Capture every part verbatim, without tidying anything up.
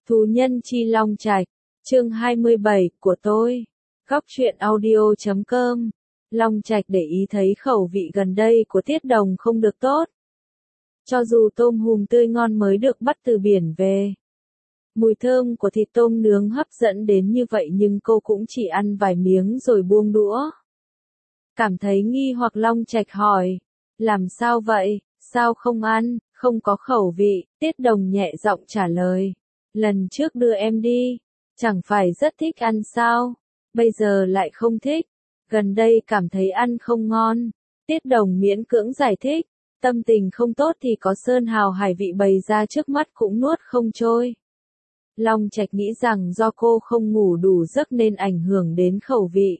Thú nhân chi Long Trạch, chương hai mươi bảy của tôi. Góc truyện audio chấm com. Long Trạch để ý thấy khẩu vị gần đây của Tiết Đồng không được tốt. Cho dù tôm hùm tươi ngon mới được bắt từ biển về, mùi thơm của thịt tôm nướng hấp dẫn đến như vậy nhưng cô cũng chỉ ăn vài miếng rồi buông đũa. Cảm thấy nghi hoặc Long Trạch hỏi, làm sao vậy, sao không ăn, không có khẩu vị, Tiết Đồng nhẹ giọng trả lời. Lần trước đưa em đi, chẳng phải rất thích ăn sao, bây giờ lại không thích, gần đây cảm thấy ăn không ngon. Tiết Đồng miễn cưỡng giải thích, tâm tình không tốt thì có sơn hào hải vị bày ra trước mắt cũng nuốt không trôi. Long Trạch nghĩ rằng do cô không ngủ đủ giấc nên ảnh hưởng đến khẩu vị.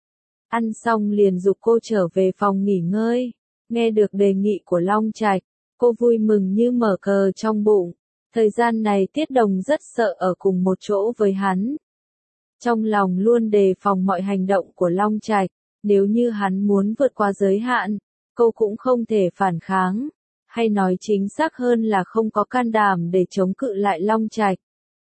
Ăn xong liền giục cô trở về phòng nghỉ ngơi. Nghe được đề nghị của Long Trạch, cô vui mừng như mở cờ trong bụng. Thời gian này Tiết Đồng rất sợ ở cùng một chỗ với hắn. Trong lòng luôn đề phòng mọi hành động của Long Trạch, nếu như hắn muốn vượt qua giới hạn, cô cũng không thể phản kháng, hay nói chính xác hơn là không có can đảm để chống cự lại Long Trạch.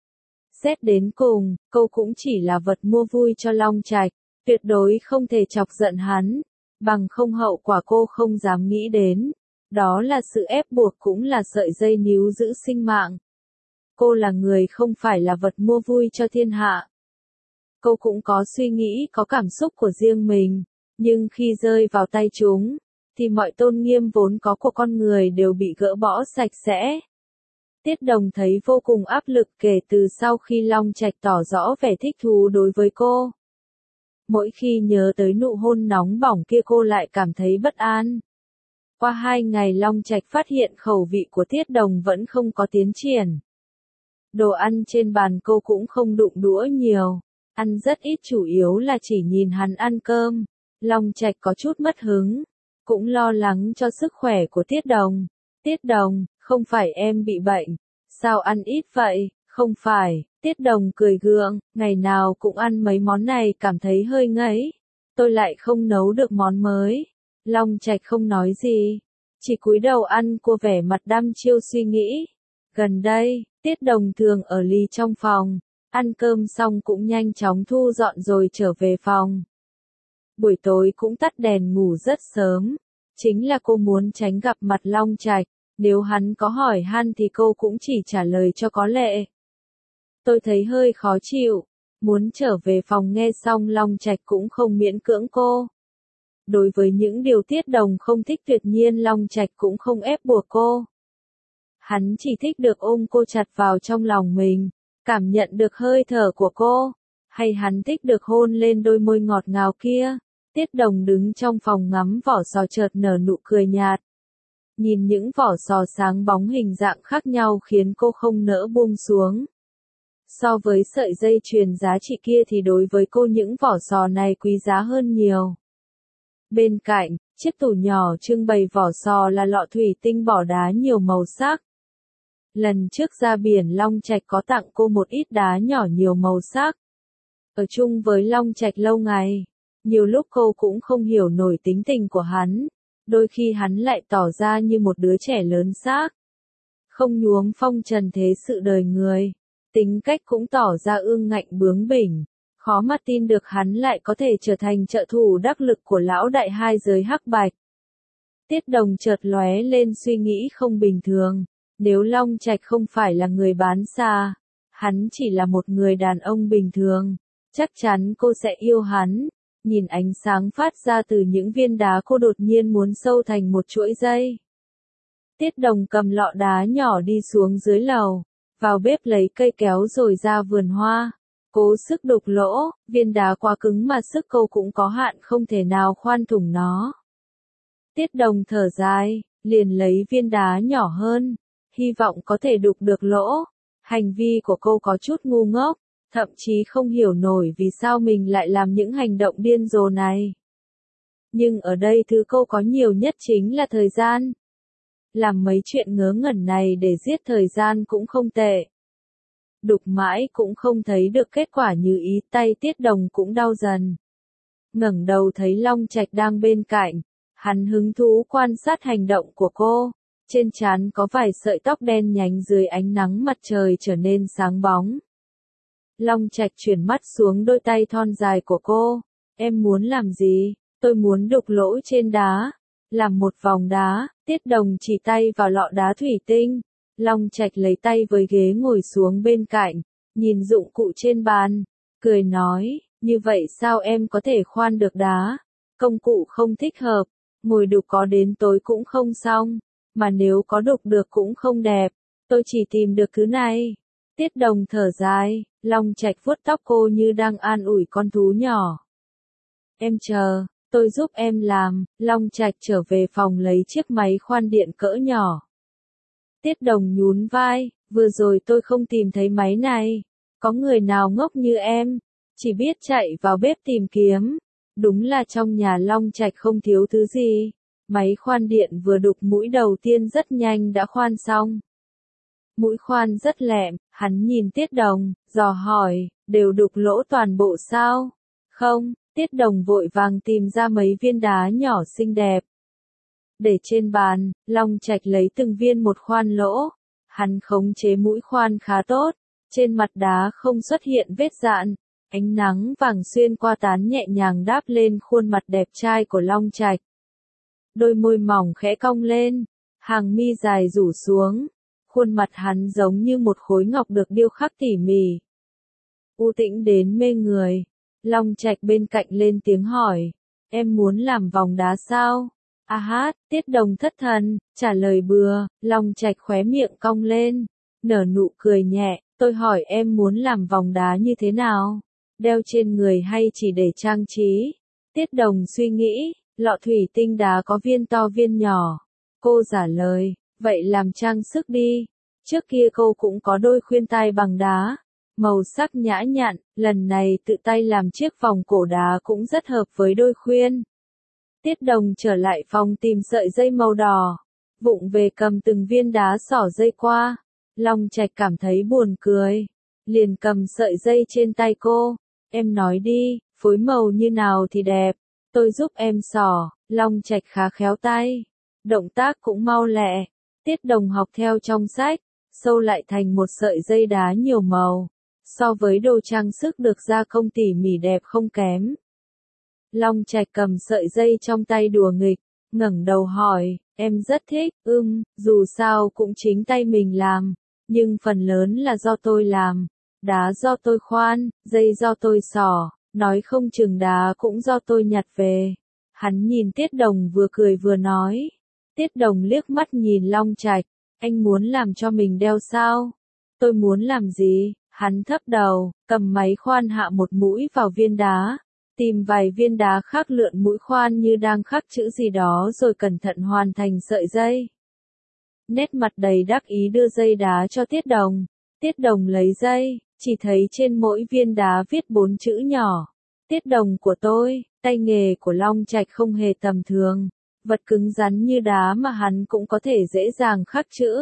Xét đến cùng, cô cũng chỉ là vật mua vui cho Long Trạch, tuyệt đối không thể chọc giận hắn, bằng không hậu quả cô không dám nghĩ đến. Đó là sự ép buộc cũng là sợi dây níu giữ sinh mạng. Cô là người không phải là vật mua vui cho thiên hạ. Cô cũng có suy nghĩ, có cảm xúc của riêng mình, nhưng khi rơi vào tay chúng, thì mọi tôn nghiêm vốn có của con người đều bị gỡ bỏ sạch sẽ. Tiết Đồng thấy vô cùng áp lực kể từ sau khi Long Trạch tỏ rõ vẻ thích thú đối với cô. Mỗi khi nhớ tới nụ hôn nóng bỏng kia cô lại cảm thấy bất an. Qua hai ngày Long Trạch phát hiện khẩu vị của Tiết Đồng vẫn không có tiến triển. Đồ ăn trên bàn cô cũng không đụng đũa nhiều, ăn rất ít, chủ yếu là chỉ nhìn hắn ăn cơm. Long Trạch có chút mất hứng, cũng lo lắng cho sức khỏe của Tiết Đồng. Tiết Đồng, không phải em bị bệnh, sao ăn ít vậy? Không phải, Tiết Đồng cười gượng, ngày nào cũng ăn mấy món này cảm thấy hơi ngấy, tôi lại không nấu được món mới. Long Trạch không nói gì, chỉ cúi đầu ăn, cô vẻ mặt đăm chiêu suy nghĩ. Gần đây, Tiết Đồng thường ở lì trong phòng, ăn cơm xong cũng nhanh chóng thu dọn rồi trở về phòng. Buổi tối cũng tắt đèn ngủ rất sớm, chính là cô muốn tránh gặp mặt Long Trạch, nếu hắn có hỏi han thì cô cũng chỉ trả lời cho có lệ. Tôi thấy hơi khó chịu, muốn trở về phòng. Nghe xong Long Trạch cũng không miễn cưỡng cô. Đối với những điều Tiết Đồng không thích tuyệt nhiên Long Trạch cũng không ép buộc cô. Hắn chỉ thích được ôm cô chặt vào trong lòng mình, cảm nhận được hơi thở của cô, hay hắn thích được hôn lên đôi môi ngọt ngào kia. Tiết Đồng đứng trong phòng ngắm vỏ sò chợt nở nụ cười nhạt. Nhìn những vỏ sò sáng bóng hình dạng khác nhau khiến cô không nỡ buông xuống. So với sợi dây chuyền giá trị kia thì đối với cô những vỏ sò này quý giá hơn nhiều. Bên cạnh, chiếc tủ nhỏ trưng bày vỏ sò là lọ thủy tinh bỏ đá nhiều màu sắc. Lần trước ra biển Long Trạch có tặng cô một ít đá nhỏ nhiều màu sắc. Ở chung với Long Trạch lâu ngày, nhiều lúc cô cũng không hiểu nổi tính tình của hắn, đôi khi hắn lại tỏ ra như một đứa trẻ lớn xác. Không nhuốm phong trần thế sự đời người, tính cách cũng tỏ ra ương ngạnh bướng bỉnh, khó mà tin được hắn lại có thể trở thành trợ thủ đắc lực của lão đại hai giới hắc bạch. Tiết Đồng chợt lóe lên suy nghĩ không bình thường, nếu Long Trạch không phải là người bán xa, hắn chỉ là một người đàn ông bình thường, chắc chắn cô sẽ yêu hắn. Nhìn ánh sáng phát ra từ những viên đá cô đột nhiên muốn sâu thành một chuỗi dây. Tiết Đồng cầm lọ đá nhỏ đi xuống dưới lầu, vào bếp lấy cây kéo rồi ra vườn hoa. Cố sức đục lỗ, viên đá quá cứng mà sức cô cũng có hạn, không thể nào khoan thủng nó. Tiết Đồng thở dài, liền lấy viên đá nhỏ hơn, hy vọng có thể đục được lỗ. Hành vi của cô có chút ngu ngốc, thậm chí không hiểu nổi vì sao mình lại làm những hành động điên rồ này. Nhưng ở đây thứ cô có nhiều nhất chính là thời gian. Làm mấy chuyện ngớ ngẩn này để giết thời gian cũng không tệ. Đục mãi cũng không thấy được kết quả như ý, tay Tiết Đồng cũng đau dần. Ngẩng đầu thấy Long Trạch đang bên cạnh, hắn hứng thú quan sát hành động của cô, Trên trán có vài sợi tóc đen nhánh dưới ánh nắng mặt trời trở nên sáng bóng. Long Trạch chuyển mắt xuống đôi tay thon dài của cô. Em muốn làm gì? Tôi muốn đục lỗ trên đá. Làm một vòng đá. Tiết Đồng chỉ tay vào lọ đá thủy tinh. Long Trạch lấy tay với ghế ngồi xuống bên cạnh. Nhìn dụng cụ trên bàn. Cười nói, như vậy sao em có thể khoan được đá? Công cụ không thích hợp. Ngồi đục có đến tối cũng không xong. Mà nếu có đục được cũng không đẹp. Tôi chỉ tìm được thứ này. Tiết Đồng thở dài. Long Trạch vuốt tóc cô như đang an ủi con thú nhỏ. Em chờ, tôi giúp em làm. Long Trạch trở về phòng lấy chiếc máy khoan điện cỡ nhỏ. Tiết Đồng nhún vai, vừa rồi tôi không tìm thấy máy này. Có người nào ngốc như em, chỉ biết chạy vào bếp tìm kiếm. Đúng là trong nhà Long Trạch không thiếu thứ gì. Máy khoan điện vừa đục mũi đầu tiên rất nhanh đã khoan xong. Mũi khoan rất lẹm, hắn nhìn Tiết Đồng, dò hỏi, đều đục lỗ toàn bộ sao? Không, Tiết Đồng vội vàng tìm ra mấy viên đá nhỏ xinh đẹp. Để trên bàn, Long Trạch lấy từng viên một khoan lỗ. Hắn khống chế mũi khoan khá tốt, trên mặt đá không xuất hiện vết dạn. Ánh nắng vàng xuyên qua tán nhẹ nhàng đáp lên khuôn mặt đẹp trai của Long Trạch. Đôi môi mỏng khẽ cong lên, hàng mi dài rủ xuống. Khuôn mặt hắn giống như một khối ngọc được điêu khắc tỉ mỉ. U tĩnh đến mê người. Long Trạch bên cạnh lên tiếng hỏi. Em muốn làm vòng đá sao? À hát, Tiết Đồng thất thần, trả lời bừa. Long Trạch khóe miệng cong lên. Nở nụ cười nhẹ. Tôi hỏi em muốn làm vòng đá như thế nào? Đeo trên người hay chỉ để trang trí? Tiết Đồng suy nghĩ. Lọ thủy tinh đá có viên to viên nhỏ. Cô trả lời. Vậy làm trang sức đi. Trước kia cô cũng có đôi khuyên tai bằng đá. Màu sắc nhã nhặn, lần này tự tay làm chiếc vòng cổ đá cũng rất hợp với đôi khuyên. Tiết Đồng trở lại phòng tìm sợi dây màu đỏ. Vụng về cầm từng viên đá xỏ dây qua. Long Trạch cảm thấy buồn cười. Liền cầm sợi dây trên tay cô. Em nói đi, phối màu như nào thì đẹp. Tôi giúp em xỏ. Long Trạch khá khéo tay. Động tác cũng mau lẹ. Tiết Đồng học theo trong sách, sâu lại thành một sợi dây đá nhiều màu. So với đồ trang sức được gia công tỉ mỉ đẹp không kém. Long Trạch cầm sợi dây trong tay đùa nghịch, ngẩng đầu hỏi, em rất thích, ưm, dù sao cũng chính tay mình làm, nhưng phần lớn là do tôi làm. Đá do tôi khoan, dây do tôi xỏ, nói không chừng đá cũng do tôi nhặt về. Hắn nhìn Tiết Đồng vừa cười vừa nói. Tiết Đồng liếc mắt nhìn Long Trạch, anh muốn làm cho mình đeo sao? Tôi muốn làm gì? Hắn thấp đầu, cầm máy khoan hạ một mũi vào viên đá, tìm vài viên đá khác lượn mũi khoan như đang khắc chữ gì đó rồi cẩn thận hoàn thành sợi dây. Nét mặt đầy đắc ý đưa dây đá cho Tiết Đồng. Tiết Đồng lấy dây, chỉ thấy trên mỗi viên đá viết bốn chữ nhỏ. Tiết Đồng của tôi, tay nghề của Long Trạch không hề tầm thường. Vật cứng rắn như đá mà hắn cũng có thể dễ dàng khắc chữ.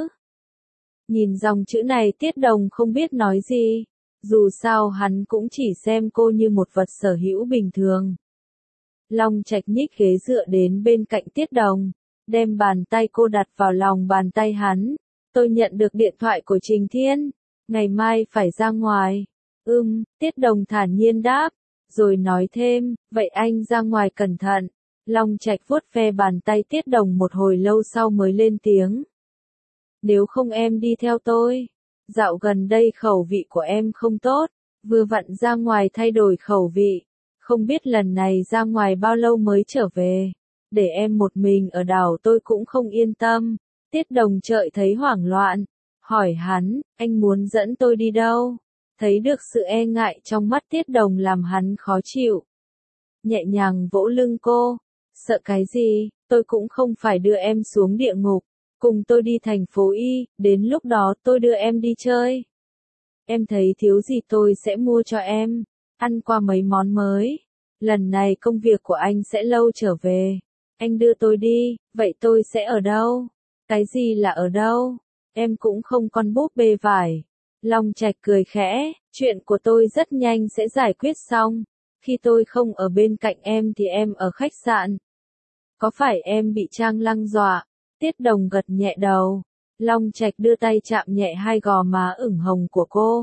Nhìn dòng chữ này Tiết Đồng không biết nói gì. Dù sao hắn cũng chỉ xem cô như một vật sở hữu bình thường. Long Trạch nhích ghế dựa đến bên cạnh Tiết Đồng, đem bàn tay cô đặt vào lòng bàn tay hắn. Tôi nhận được điện thoại của Trình Thiên, ngày mai phải ra ngoài. Ừm, Tiết Đồng thản nhiên đáp, rồi nói thêm, vậy anh ra ngoài cẩn thận. Long Trạch vuốt ve bàn tay Tiết Đồng một hồi lâu sau mới lên tiếng. Nếu không em đi theo tôi. Dạo gần đây khẩu vị của em không tốt, vừa vặn ra ngoài thay đổi khẩu vị. Không biết lần này ra ngoài bao lâu mới trở về. Để em một mình ở đảo tôi cũng không yên tâm. Tiết Đồng chợt thấy hoảng loạn. Hỏi hắn, anh muốn dẫn tôi đi đâu? Thấy được sự e ngại trong mắt Tiết Đồng làm hắn khó chịu. Nhẹ nhàng vỗ lưng cô. Sợ cái gì, tôi cũng không phải đưa em xuống địa ngục. Cùng tôi đi thành phố Y, đến lúc đó tôi đưa em đi chơi. Em thấy thiếu gì tôi sẽ mua cho em. Ăn qua mấy món mới. Lần này công việc của anh sẽ lâu trở về. Anh đưa tôi đi, vậy tôi sẽ ở đâu? Cái gì là ở đâu? Em cũng không con búp bê vải. Long Trạch cười khẽ, chuyện của tôi rất nhanh sẽ giải quyết xong. Khi tôi không ở bên cạnh em thì em ở khách sạn. Có phải em bị Trang Lăng dọa? Tiết Đồng gật nhẹ đầu. Long Trạch đưa tay chạm nhẹ hai gò má ửng hồng của cô.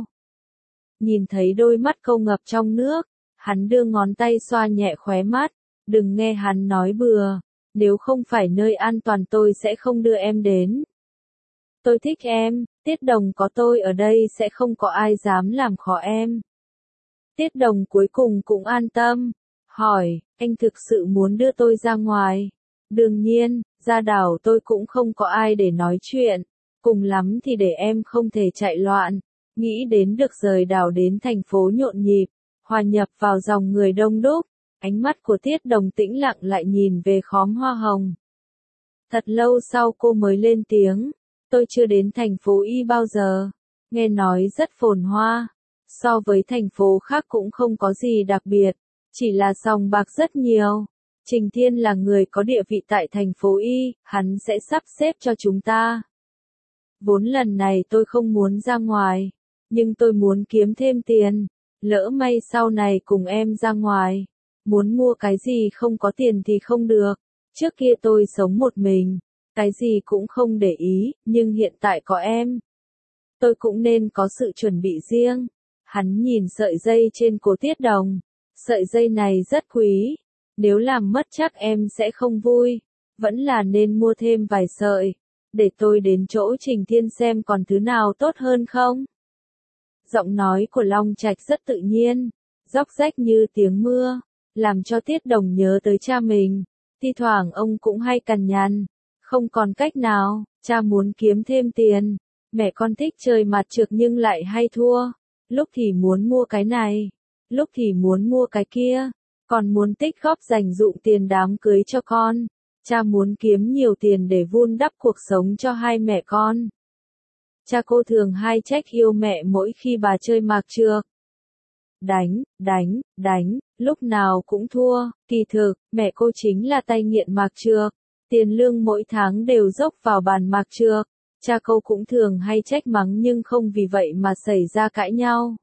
Nhìn thấy đôi mắt câu ngập trong nước, hắn đưa ngón tay xoa nhẹ khóe mắt. Đừng nghe hắn nói bừa, nếu không phải nơi an toàn tôi sẽ không đưa em đến. Tôi thích em, Tiết Đồng có tôi ở đây sẽ không có ai dám làm khó em. Tiết Đồng cuối cùng cũng an tâm, hỏi, anh thực sự muốn đưa tôi ra ngoài? Đương nhiên, ra đảo tôi cũng không có ai để nói chuyện, cùng lắm thì để em không thể chạy loạn, nghĩ đến được rời đảo đến thành phố nhộn nhịp, hòa nhập vào dòng người đông đúc, ánh mắt của Tiết Đồng tĩnh lặng lại nhìn về khóm hoa hồng. Thật lâu sau cô mới lên tiếng, tôi chưa đến thành phố Y bao giờ, nghe nói rất phồn hoa, so với thành phố khác cũng không có gì đặc biệt, chỉ là sòng bạc rất nhiều. Trình Thiên là người có địa vị tại thành phố Y, hắn sẽ sắp xếp cho chúng ta. Vốn lần này tôi không muốn ra ngoài, nhưng tôi muốn kiếm thêm tiền, lỡ may sau này cùng em ra ngoài, muốn mua cái gì không có tiền thì không được, trước kia tôi sống một mình, cái gì cũng không để ý, nhưng hiện tại có em. Tôi cũng nên có sự chuẩn bị riêng. Hắn nhìn sợi dây trên cổ Tiết Đồng, sợi dây này rất quý, nếu làm mất chắc em sẽ không vui, vẫn là nên mua thêm vài sợi, để tôi đến chỗ Trình Thiên xem còn thứ nào tốt hơn không. Giọng nói của Long Trạch rất tự nhiên, róc rách như tiếng mưa, làm cho Tiết Đồng nhớ tới cha mình, thi thoảng ông cũng hay cằn nhằn, không còn cách nào, cha muốn kiếm thêm tiền, mẹ con thích chơi mặt trược nhưng lại hay thua, lúc thì muốn mua cái này, lúc thì muốn mua cái kia, còn muốn tích góp dành dụm tiền đám cưới cho con, cha muốn kiếm nhiều tiền để vun đắp cuộc sống cho hai mẹ con. Cha cô thường hay trách yêu mẹ mỗi khi bà chơi mạc trược. Đánh, đánh, đánh, lúc nào cũng thua, kỳ thực, mẹ cô chính là tay nghiện mạc trược, tiền lương mỗi tháng đều dốc vào bàn mạc trược, cha cô cũng thường hay trách mắng nhưng không vì vậy mà xảy ra cãi nhau.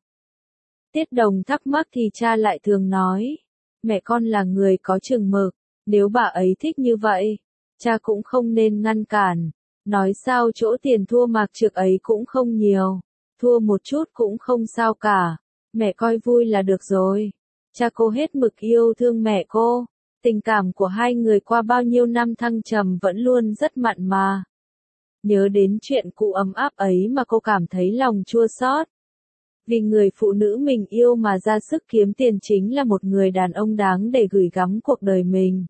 Tiết Đồng thắc mắc thì cha lại thường nói, mẹ con là người có chừng mực, nếu bà ấy thích như vậy, cha cũng không nên ngăn cản, nói sao chỗ tiền thua mạc trược ấy cũng không nhiều, thua một chút cũng không sao cả, mẹ coi vui là được rồi. Cha cô hết mực yêu thương mẹ cô, tình cảm của hai người qua bao nhiêu năm thăng trầm vẫn luôn rất mặn mà. Nhớ đến chuyện cũ ấm áp ấy mà cô cảm thấy lòng chua xót. Vì người phụ nữ mình yêu mà ra sức kiếm tiền chính là một người đàn ông đáng để gửi gắm cuộc đời mình.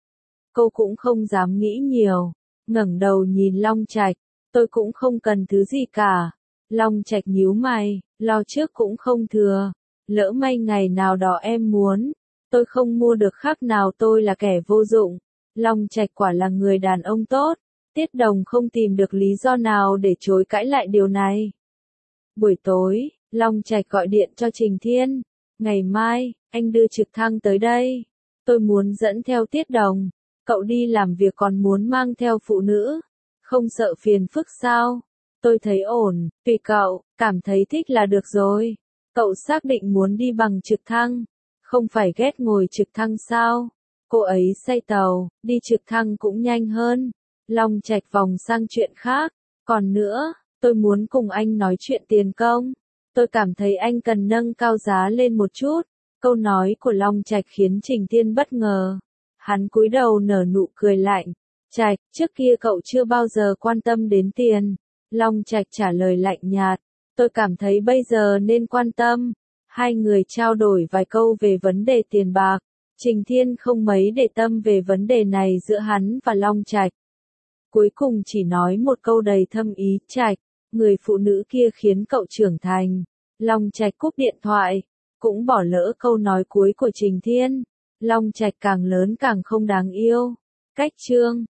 Cô cũng không dám nghĩ nhiều, ngẩng đầu nhìn Long Trạch, tôi cũng không cần thứ gì cả. Long Trạch nhíu mày, lo trước cũng không thừa, lỡ may ngày nào đó em muốn, tôi không mua được khác nào tôi là kẻ vô dụng. Long Trạch quả là người đàn ông tốt, Tiết Đồng không tìm được lý do nào để chối cãi lại điều này. Buổi tối, Long Trạch gọi điện cho Trình Thiên, ngày mai, anh đưa trực thăng tới đây, tôi muốn dẫn theo Tiết Đồng, cậu đi làm việc còn muốn mang theo phụ nữ, không sợ phiền phức sao? Tôi thấy ổn, tùy cậu, cảm thấy thích là được rồi. Cậu xác định muốn đi bằng trực thăng, không phải ghét ngồi trực thăng sao? Cô ấy say tàu, đi trực thăng cũng nhanh hơn. Long Trạch vòng sang chuyện khác, còn nữa, tôi muốn cùng anh nói chuyện tiền công. Tôi cảm thấy anh cần nâng cao giá lên một chút. Câu nói của Long Trạch khiến Trình Thiên bất ngờ. Hắn cúi đầu nở nụ cười lạnh. Trạch, trước kia cậu chưa bao giờ quan tâm đến tiền. Long Trạch trả lời lạnh nhạt. Tôi cảm thấy bây giờ nên quan tâm. Hai người trao đổi vài câu về vấn đề tiền bạc. Trình Thiên không mấy để tâm về vấn đề này giữa hắn và Long Trạch. Cuối cùng chỉ nói một câu đầy thâm ý, Trạch, người phụ nữ kia khiến cậu trưởng thành. Long Trạch cúp điện thoại, cũng bỏ lỡ câu nói cuối của Trình Thiên. Long Trạch càng lớn càng không đáng yêu. Cách chương